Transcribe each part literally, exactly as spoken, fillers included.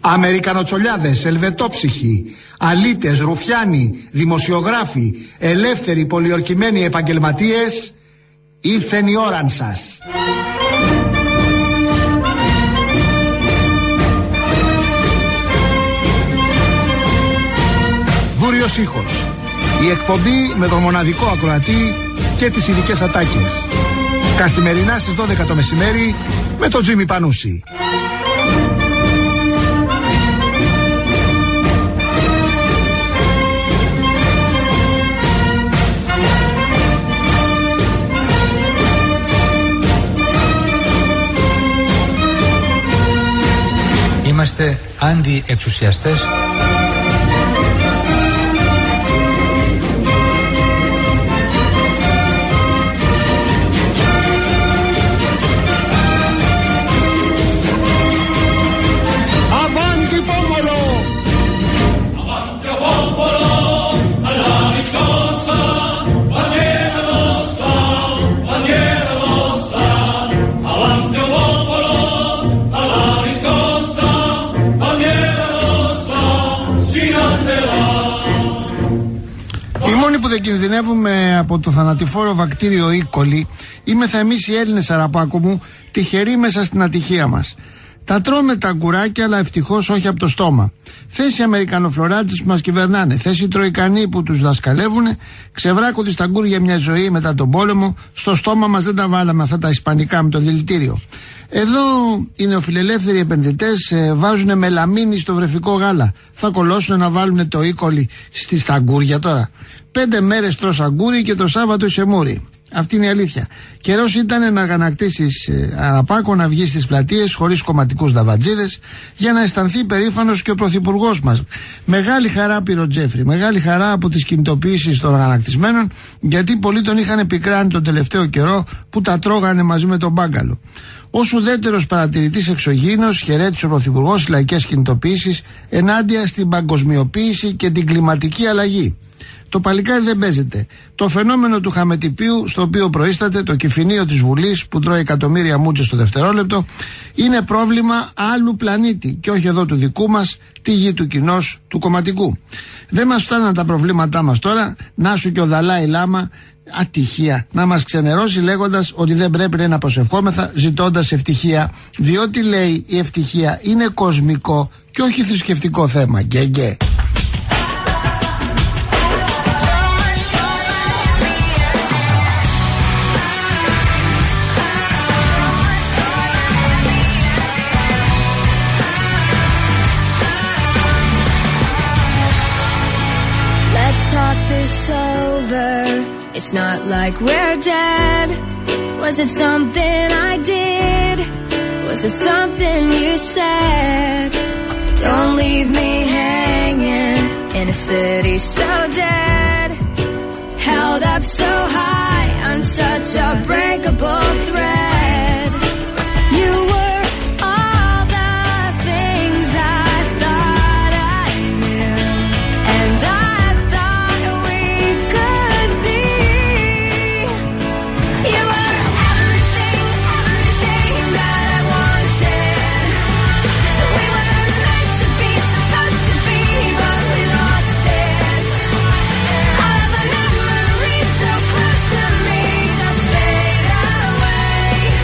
Αμερικανοτσολιάδες, ελβετόψυχοι, αλήτες, ρουφιάνοι, δημοσιογράφοι, ελεύθεροι, πολιορκημένοι επαγγελματίες, ήρθεν η ώραν σας. Βούριος ήχος. Η εκπομπή με τον μοναδικό ακροατή και τις ειδικές ατάκες. Καθημερινά στις δώδεκα το μεσημέρι με τον Τζίμι Πανούση. Είμαστε αντιεξουσιαστές. Που δεν κινδυνεύουμε από το θανατηφόρο βακτήριο E. coli, είμεθα εμείς οι Έλληνες, Αραπάκο μου, τυχεροί μέσα στην ατυχία μας. Τα τρώμε τα αγκουράκια, αλλά ευτυχώς όχι από το στόμα. Θες οι Αμερικανοφλωράτες που μας κυβερνάνε, θες οι Τροικανοί που τους δασκαλεύουνε, ξεβράκονται στα αγκούρια μια ζωή μετά τον πόλεμο, στο στόμα μας δεν τα βάλαμε αυτά τα ισπανικά με το δηλητήριο. Εδώ οι νεοφιλελεύθεροι επενδυτές ε, βάζουν μελαμίνη στο βρεφικό γάλα. Θα κολώσουν να βάλουν το E. coli στις τα αγκούρια τώρα. Πέντε μέρες τρως αγκούρι και το Σάββατο είσαι μούρι. Αυτή είναι η αλήθεια. Καιρός ήταν να αγανακτήσεις ε, Αραπάκο, να βγει στις πλατείες χωρίς κομματικούς δαβατζίδες, για να αισθανθεί περήφανος και ο πρωθυπουργός μας. Μεγάλη χαρά πήρε ο Τζέφρι, μεγάλη χαρά από τις κινητοποιήσεις των αγανακτισμένων, γιατί πολλοί τον είχαν επικράνει τον τελευταίο καιρό που τα τρώγανε μαζί με τον μπάγκαλο. Ως ουδέτερος παρατηρητής εξωγήινος, χαιρέτησε ο πρωθυπουργός τις λαϊκές κινητοποιήσεις ενάντια στην παγκοσμιοποίηση και την κλιματική αλλαγή. Το παλικάρι δεν παίζεται. Το φαινόμενο του χαμετυπίου, στο οποίο προείσταται το κυφηνείο της Βουλής που τρώει εκατομμύρια μούτσες το δευτερόλεπτο, είναι πρόβλημα άλλου πλανήτη και όχι εδώ του δικού μας, τη γη του κοινός, του κομματικού. Δεν μας φτάνουν τα προβλήματά μας τώρα, να σου και ο Δαλάι Λάμα, ατυχία, να μας ξενερώσει λέγοντας ότι δεν πρέπει να προσευχόμεθα ζητώντας ευτυχία, διότι λέει η ευτυχία είναι κοσμικό και όχι θρησκευτικό θέμα. Γκέ. It's not like we're dead. Was it something I did? Was it something you said? Don't leave me hanging in a city so dead. Held up so high on such a breakable thread. You were all the things I thought I knew, and I away.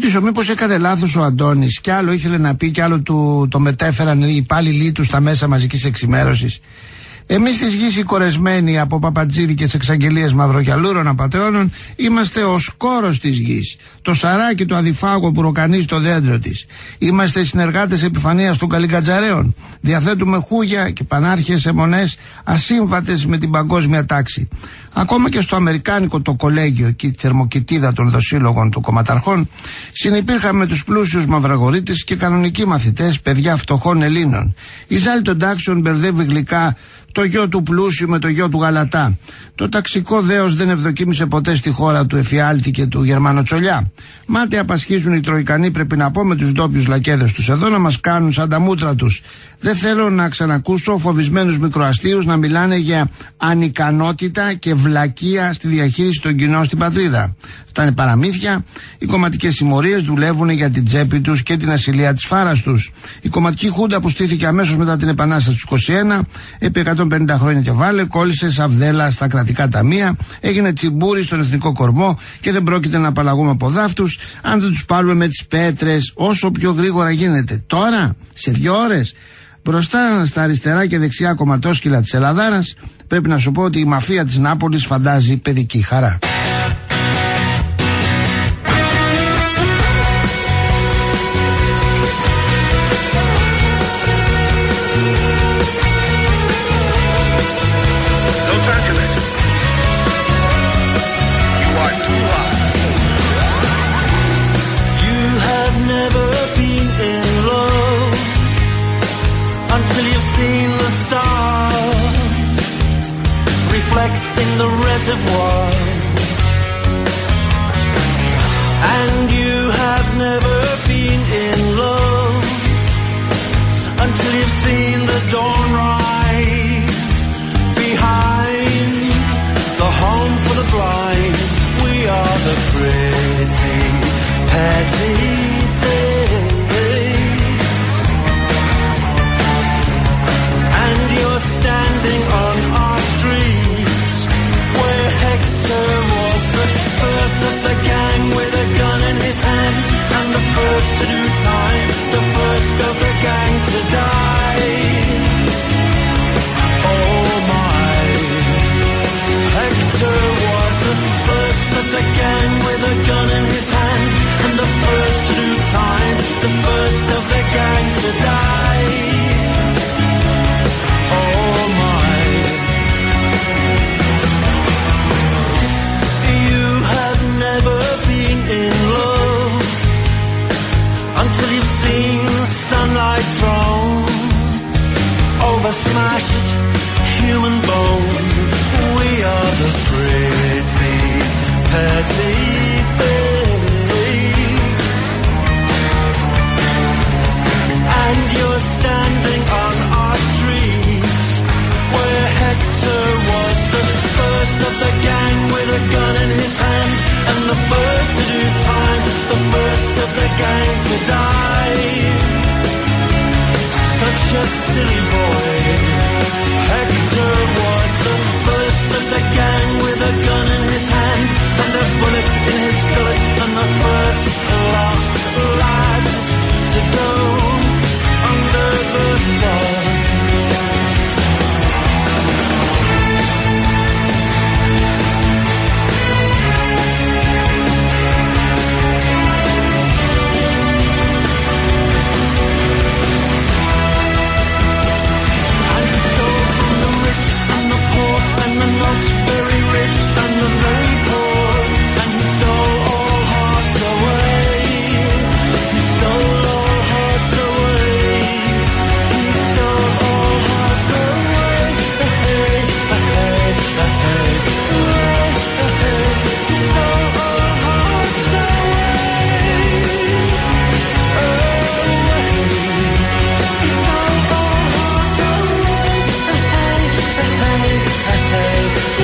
ρωτήσω, μήπως έκανε λάθος ο Αντώνης, κι άλλο ήθελε να πει, κι άλλο του το μετέφεραν οι υπάλληλοι του στα μέσα μαζικής εξημέρωσης. Εμείς της γης οι κορεσμένοι από παπατζίδικες εξαγγελίες μαυρογιαλούρων απατεώνων είμαστε ο σκόρος της γης, το σαράκι του αδιφάγου που ροκανίζει το δέντρο της. Είμαστε συνεργάτες επιφανείας των καλλικατζαρέων. Διαθέτουμε χούγια και πανάρχες αιμονές ασύμβατες με την παγκόσμια τάξη. Ακόμα και στο αμερικάνικο το κολέγιο και η θερμοκοιτίδα των δοσύλλογων των κομματαρχών συνυπήρχαμε με τους πλούσιους μαυραγορείτες και κανονικοί μαθητές, παιδιά φτωχών Ελλήνων. Η ζάλη των τάξεων μπερδεύει γλυκά το γιο του πλούσιου με το γιο του γαλατά. Το ταξικό δέος δεν ευδοκίμησε ποτέ στη χώρα του εφιάλτη και του Γερμανοτσολιά. Μάταια απασχίζουν οι Τροϊκανοί, πρέπει να πω, με τους ντόπιους λακέδες τους εδώ να μας κάνουν σαν τα μούτρα τους. Δεν θέλω να ξανακούσω φοβισμένους μικροαστίους να μιλάνε για ανικανότητα και βλακεία στη διαχείριση των κοινών στην πατρίδα. Αυτά είναι παραμύθια. Οι κομματικές συμμορίες δουλεύουν για την τσέπη τους και την ασυλία της φάρας τους. Η κομματική χούντα που στήθηκε αμέσως μετά την Επανάσταση του είκοσι ένα, επί εκατόν πενήντα χρόνια και βάλε, κόλλησε σαβδέλα στα κρατικά ταμεία, έγινε τσιμπούρι στον εθνικό κορμό και δεν πρόκειται να απαλλαγούμε από δάφτους αν δεν τους πάρουμε με τις πέτρες όσο πιο γρήγορα γίνεται. Τώρα, σε δύο ώρες, μπροστά στα αριστερά και δεξιά κομματόσκυλα της Ελλαδάρας, πρέπει να σου πω ότι η μαφία της Νάπολης φαντάζει παιδική χαρά. Until you've seen the stars reflect in the reservoir, and you have never been in love until you've seen the dawn rise behind the home for the blind. We are the pretty, petty things, and you're standing on our streets where Hector was the first of the gang with a gun in his hand, and the first to do time, the first of the gang to die. Oh my, Hector was the first of the gang with a gun in his hand, and the first to do time, the first of the gang to die. Oh my, you have never been in love until you've seen sunlight thrown over smashed human bone. We are the pretty, petty things, and you're standing on our streets where Hector was the first of the gang with a gun in his hand, and the first to do time, the first of the gang to die. Such a silly boy, Hector was the first of the gang with a gun in his hand, and a bullet in his gullet, and the first last lad to go under the sun. Not very rich and the very poor, and he stole all hearts away. He stole all hearts away. He stole all hearts away. Hey, hey, hey, hey, hey. He stole all hearts away. Away. He stole all hearts away. Hey, hey, hey, hey.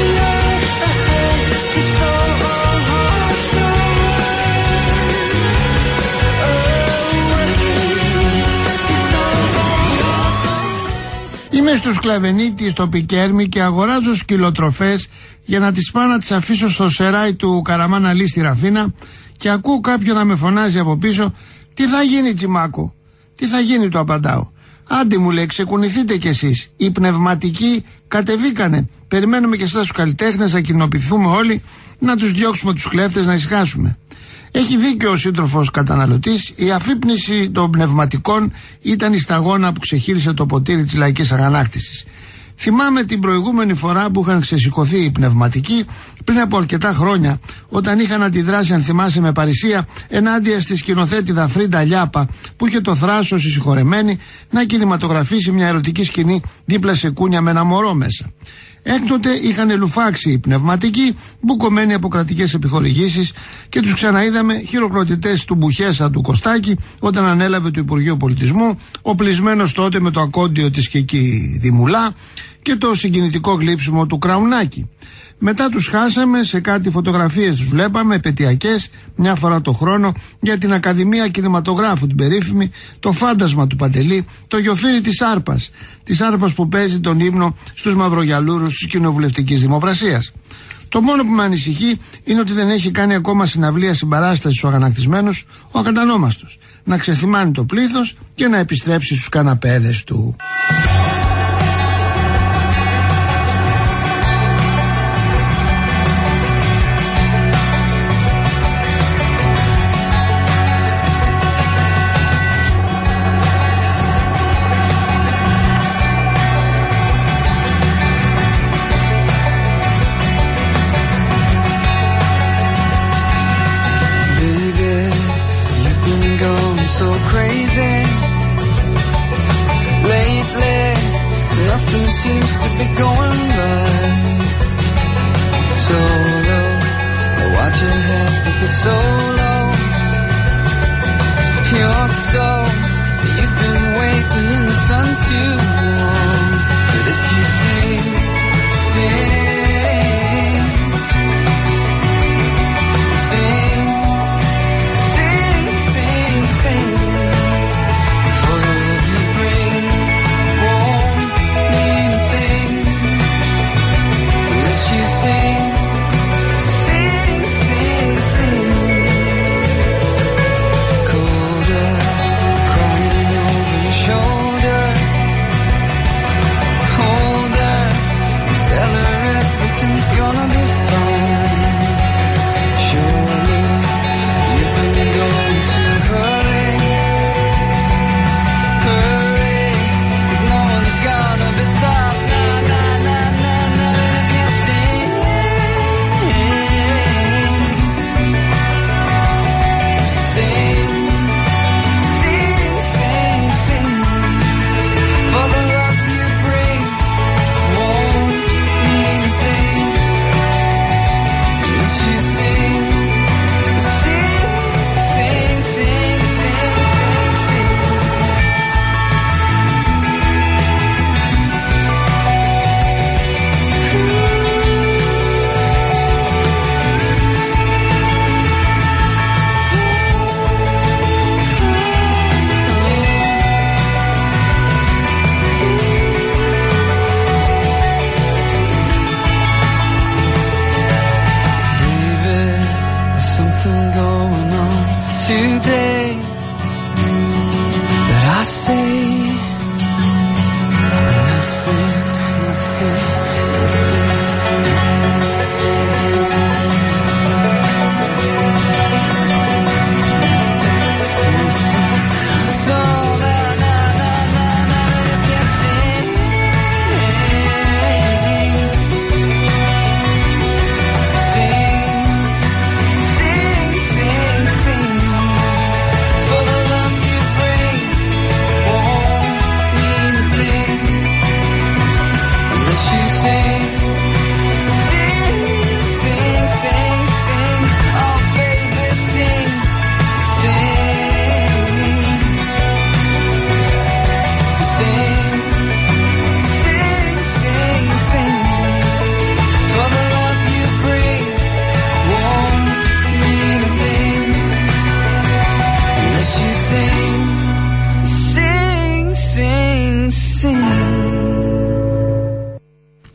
Είμαι στους Σκλαβενίτη στο Πικέρμι και αγοράζω σκυλοτροφές για να τις πάω να τις αφήσω στο σεράι του Καραμάν Αλή στη Ραφίνα Και ακούω κάποιον να με φωνάζει από πίσω, τι θα γίνει Τσιμάκο, τι θα γίνει, του απαντάω. Άντε μου λέει, ξεκουνηθείτε κι εσείς. Οι πνευματικοί κατεβήκανε. Περιμένουμε και εσάς τους καλλιτέχνες να κοινοποιηθούμε όλοι, να τους διώξουμε τους κλέφτες, να ησυχάσουμε. Έχει δίκιο ο σύντροφος καταναλωτής. Η αφύπνιση των πνευματικών ήταν η σταγόνα που ξεχύλισε το ποτήρι της λαϊκής αγανάκτησης. Θυμάμαι την προηγούμενη φορά που είχαν ξεσηκωθεί οι πνευματικοί πριν από αρκετά χρόνια, όταν είχαν αντιδράσει, αν θυμάσαι, με παρησία ενάντια στη σκηνοθέτηδα Φρίντα Λιάπα, που είχε το θράσος η συγχωρεμένη να κινηματογραφήσει μια ερωτική σκηνή δίπλα σε κούνια με ένα μωρό μέσα. Έκτοτε είχαν λουφάξει οι πνευματικοί, μπουκωμένοι από κρατικές επιχορηγήσεις, και τους ξαναείδαμε χειροκροτητές του Μπουχέσα του Κωστάκη όταν ανέλαβε το Υπουργείο Πολιτισμού, οπλισμένος τότε με το ακόντιο της Κική Δημουλά και το συγκινητικό γλύψιμο του Κραουνάκη. Μετά τους χάσαμε, σε κάτι φωτογραφίες τους βλέπαμε, επαιτειακές, μια φορά το χρόνο, για την Ακαδημία Κινηματογράφου, την περίφημη, το φάντασμα του Παντελή, το γιοφύρι της Άρπας, της Άρπας που παίζει τον ύμνο στους μαυρογιαλούρους της κοινοβουλευτικής δημοπρασίας. Το μόνο που με ανησυχεί είναι ότι δεν έχει κάνει ακόμα συναυλία συμπαράσταση στους αγανακτισμένους ο ακατανόμαστος, να ξεθυμάνει το πλήθος και να επιστρέψει στους καναπέδες του. So crazy lately.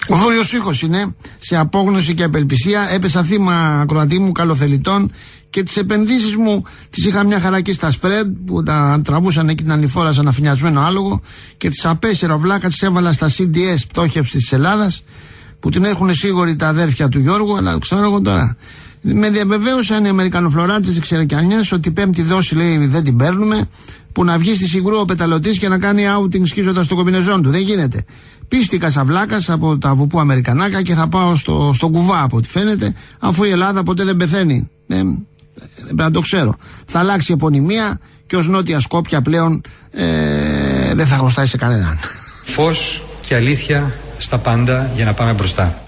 Ο Βόρειος Ήχος είναι σε απόγνωση και απελπισία. Έπεσα θύμα, ακροατή μου, καλοθελητών, και τις επενδύσεις μου τις είχα μια χαρακή στα spread που τα τραβούσαν εκεί την ανηφόρα σαν αφηνιασμένο άλογο, και τις απέσυρα βλάκα τις έβαλα στα σι ντι ες πτώχευση της Ελλάδας, που την έχουν σίγουροι τα αδέρφια του Γιώργου, αλλά ξέρω εγώ τώρα. Με διαβεβαίωσαν οι Αμερικανοφλωράτες της Ξερακιανιάς ότι πέμπτη δόση, λέει, δεν την παίρνουμε, που να βγει στη Σιγρού ο πεταλωτής και να κάνει outing σκίζοντας το κομπινεζόν του. Δεν γίνεται. Πίστηκα σαν βλάκας από τα βουπού Αμερικανάκα και θα πάω στο, στο κουβά από ό,τι φαίνεται, αφού η Ελλάδα ποτέ δεν πεθαίνει. Ε, πρέπει να το ξέρω. Θα αλλάξει η επωνυμία και ως Νότια Σκόπια πλέον ε, δεν θα χρωστάει σε κανέναν. Φως και αλήθεια στα πάντα για να πάμε μπροστά. Α,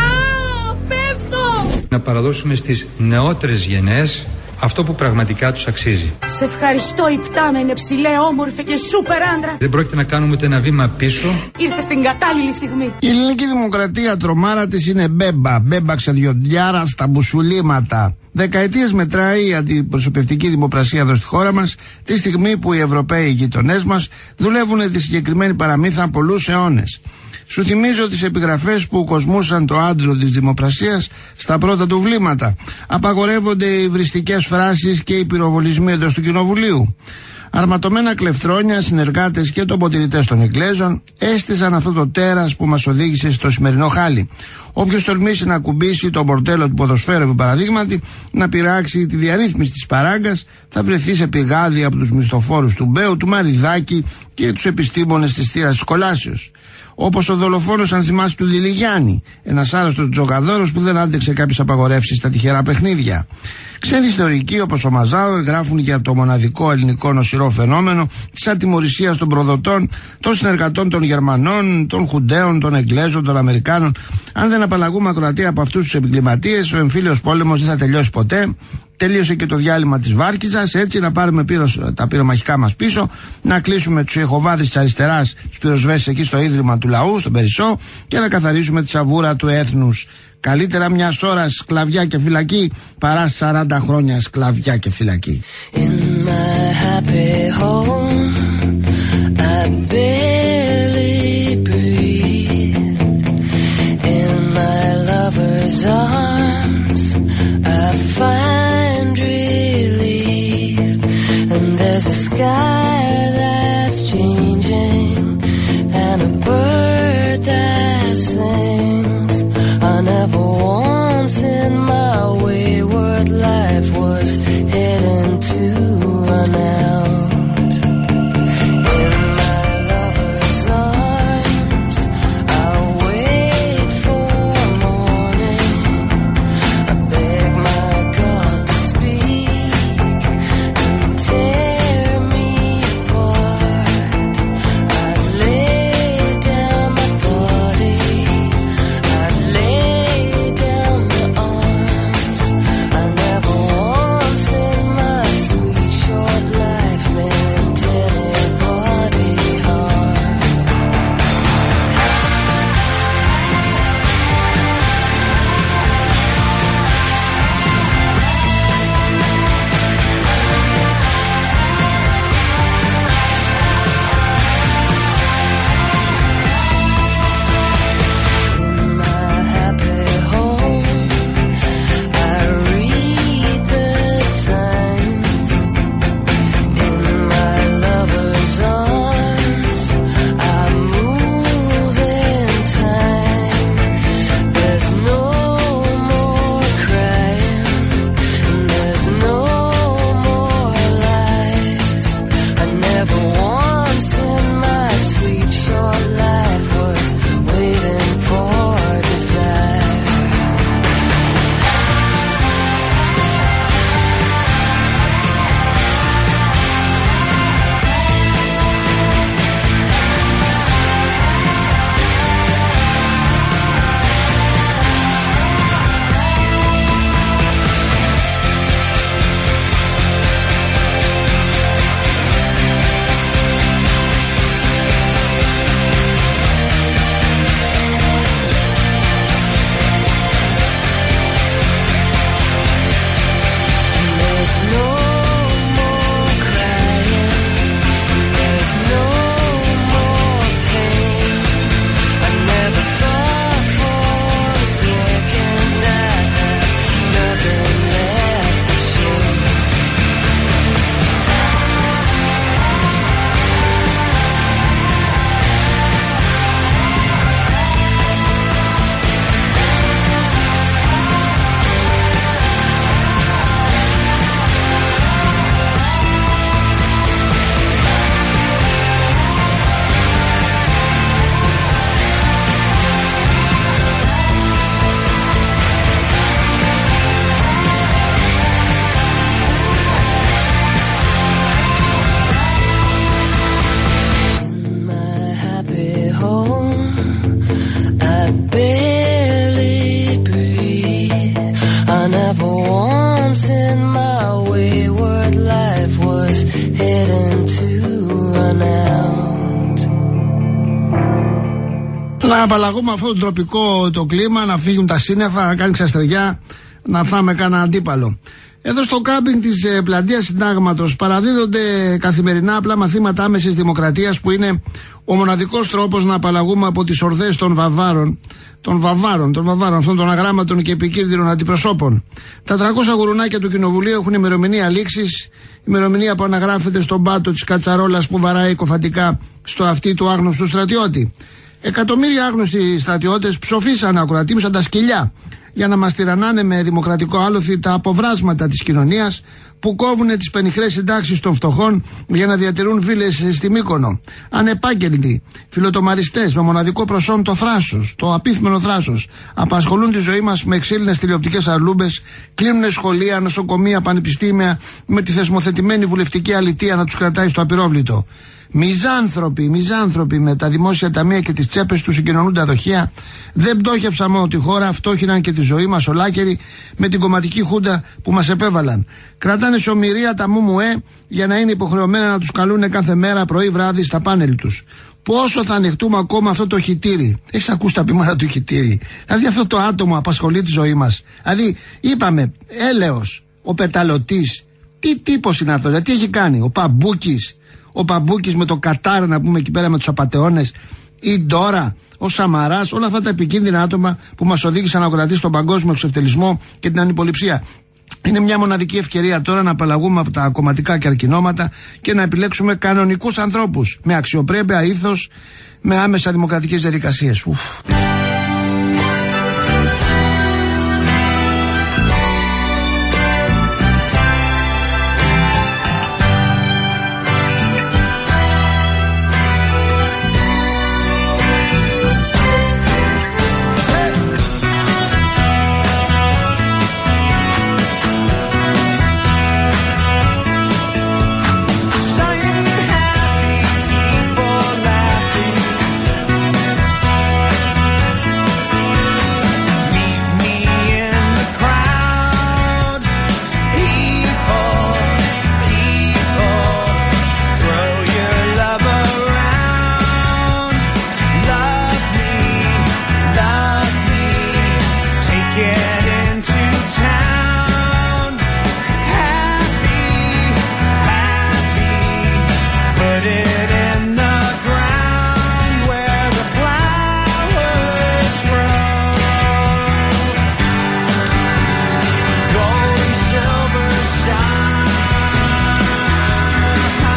πέφτω! Να παραδώσουμε στις νεότερες γενναίες αυτό που πραγματικά τους αξίζει. Σε ευχαριστώ, υπτάμενε, ψηλέ, όμορφε και σούπερ άντρα. Δεν πρόκειται να κάνουμε ούτε ένα βήμα πίσω. Ήρθε στην κατάλληλη στιγμή. Η ελληνική δημοκρατία, τρομάρα της είναι μπέμπα. Μπέμπα ξεδιοντιάρα στα μπουσουλήματα. Δεκαετίες μετράει η αντιπροσωπευτική δημοπρασία εδώ στη χώρα μας, τη στιγμή που οι Ευρωπαίοι γειτονές μας δουλεύουν τη συγκεκριμένη παραμύθα πολλούς αιώνες. Σου θυμίζω τις επιγραφές που κοσμούσαν το άντρο της δημοπρασίας στα πρώτα του βλήματα. Απαγορεύονται οι βριστικές φράσεις και οι πυροβολισμοί εντός του Κοινοβουλίου. Αρματωμένα κλεφτρόνια, συνεργάτες και τοποτηρητές των Εγγλέζων έστησαν αυτό το τέρας που μας οδήγησε στο σημερινό χάλι. Όποιος τολμήσει να κουμπίσει το μπορτέλο του ποδοσφαίρου, επί παραδείγματι, να πειράξει τη διαρρύθμιση της παράγκας, θα βρεθεί σε πηγάδι από τους μισθοφόρους του Μπέου, του Μαριδάκη και τους επιστήμονες της θύρας της Κολάσεως. Όπως ο δολοφόνος, αν θυμάσαι, του Διλιγιάννη, ένας άρρωστος τζογαδόρος που δεν άντεξε κάποιες απαγορεύσεις στα τυχερά παιχνίδια. Ξένοι ιστορικοί όπως ο Μαζάουερ γράφουν για το μοναδικό ελληνικό νοσηρό φαινόμενο της ατιμωρησίας των προδοτών, των συνεργατών των Γερμανών, των Χουντέων, των Εγγλέζων, των Αμερικάνων. Αν δεν απαλλαγούμε, ακροατία, από αυτούς τους εγκληματίες, ο εμφύλιος πόλεμος δεν θα τελειώσει ποτέ. Τελείωσε και το διάλειμμα της Βάρκιζας, έτσι να πάρουμε πύρος, τα πυρομαχικά μας πίσω, να κλείσουμε τους Ιεχωβάδες της αριστεράς, τους πυροσβέστες εκεί στο Ίδρυμα του Λαού, στον Περισσό, και να καθαρίσουμε τη σαβούρα του έθνους. Καλύτερα μια ώρα σκλαβιά και φυλακή παρά σαράντα χρόνια σκλαβιά και φυλακή. In my happy home, I barely breathe. In my lover's arms, I find relief. And there's a sky that's changing, and a bird that sings. I never once in my wayward life was heading to run out. In my lover's arms, I'll wait for morning. I beg my God to speak and tear me apart. I'd lay down my body, I'd lay barely breathe. I never once in my wayward life was heading to run out. Να απαλλαγούμε αυτό το τροπικό το κλίμα, να φύγουν τα σύννεφα, να κάνει ξαστεριά, να φάμε κανένα αντίπαλο. Εδώ στο κάμπινγκ της ε, πλατείας Συντάγματος παραδίδονται καθημερινά απλά μαθήματα άμεσης δημοκρατίας, που είναι ο μοναδικός τρόπος να απαλλαγούμε από τις ορδές των βαβάρων, των βαβάρων, των βαβάρων, αυτών των αγράμματων και επικίνδυνων αντιπροσώπων. Τα τριακόσια γουρουνάκια του Κοινοβουλίου έχουν ημερομηνία λήξης, ημερομηνία που αναγράφεται στον πάτο της κατσαρόλας που βαράει κοφαντικά στο αυτί του άγνωστου στρατιώτη. Εκατομμύρια άγνωστοι στρατιώτες ψοφήσαν ακροατήμους σαν τα σκυλιά για να μας τυραννάνε με δημοκρατικό άλοθη τα αποβράσματα της κοινωνίας, που κόβουν τις πενιχρές συντάξεις των φτωχών για να διατηρούν βίλες στη Μύκονο. Ανεπάγγελτοι, φιλοτομαριστές με μοναδικό προσόν το θράσος, το απίθμενο θράσος, απασχολούν τη ζωή μας με ξύλινες τηλεοπτικές αρλούμπες, κλείνουν σχολεία, νοσοκομεία, πανεπιστήμια, με τη θεσμοθετημένη βουλευτική αλητεία να τους κρατάει στο απειρόβλητο. Μιζάνθρωποι, μιζάνθρωποι με τα δημόσια ταμεία και τις τσέπες τους συγκοινωνούν τα δοχεία. Δεν πτώχευσαν μόνο τη χώρα, φτώχυναν και τη ζωή μας ολάκερη με την κομματική χούντα που μας επέβαλαν. Κρατάνε σε ομηρία τα μουμουέ για να είναι υποχρεωμένα να τους καλούν κάθε μέρα πρωί βράδυ στα πάνελ τους. Πόσο θα ανοιχτούμε ακόμα αυτό το χιτήρι? Έχεις ακούσει τα ποιμάτα του χιτήρι? Δηλαδή αυτό το άτομο απασχολεί τη ζωή μας. Δηλαδή είπαμε έλεος, ο πεταλωτής, τι τύπος είναι αυτός, δηλαδή τι έχει κάνει? Ο Παμπούκης, ο Παμπούκης με το Κατάρ, να πούμε εκεί πέρα με τους απατεώνες, ή Ντόρα, ο Σαμαράς, όλα αυτά τα επικίνδυνα άτομα που μας οδήγησαν να κρατήσει τον παγκόσμιο εξευτελισμό και την ανυποληψία. Είναι μια μοναδική ευκαιρία τώρα να απαλλαγούμε από τα κομματικά καρκινώματα και να επιλέξουμε κανονικούς ανθρώπους με αξιοπρέπεια, ήθος, με άμεσα δημοκρατικές διαδικασίες. Ουφ.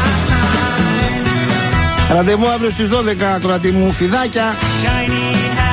Ραντεβού αύριο στις δώδεκα, ακροατή μου, φιδάκια.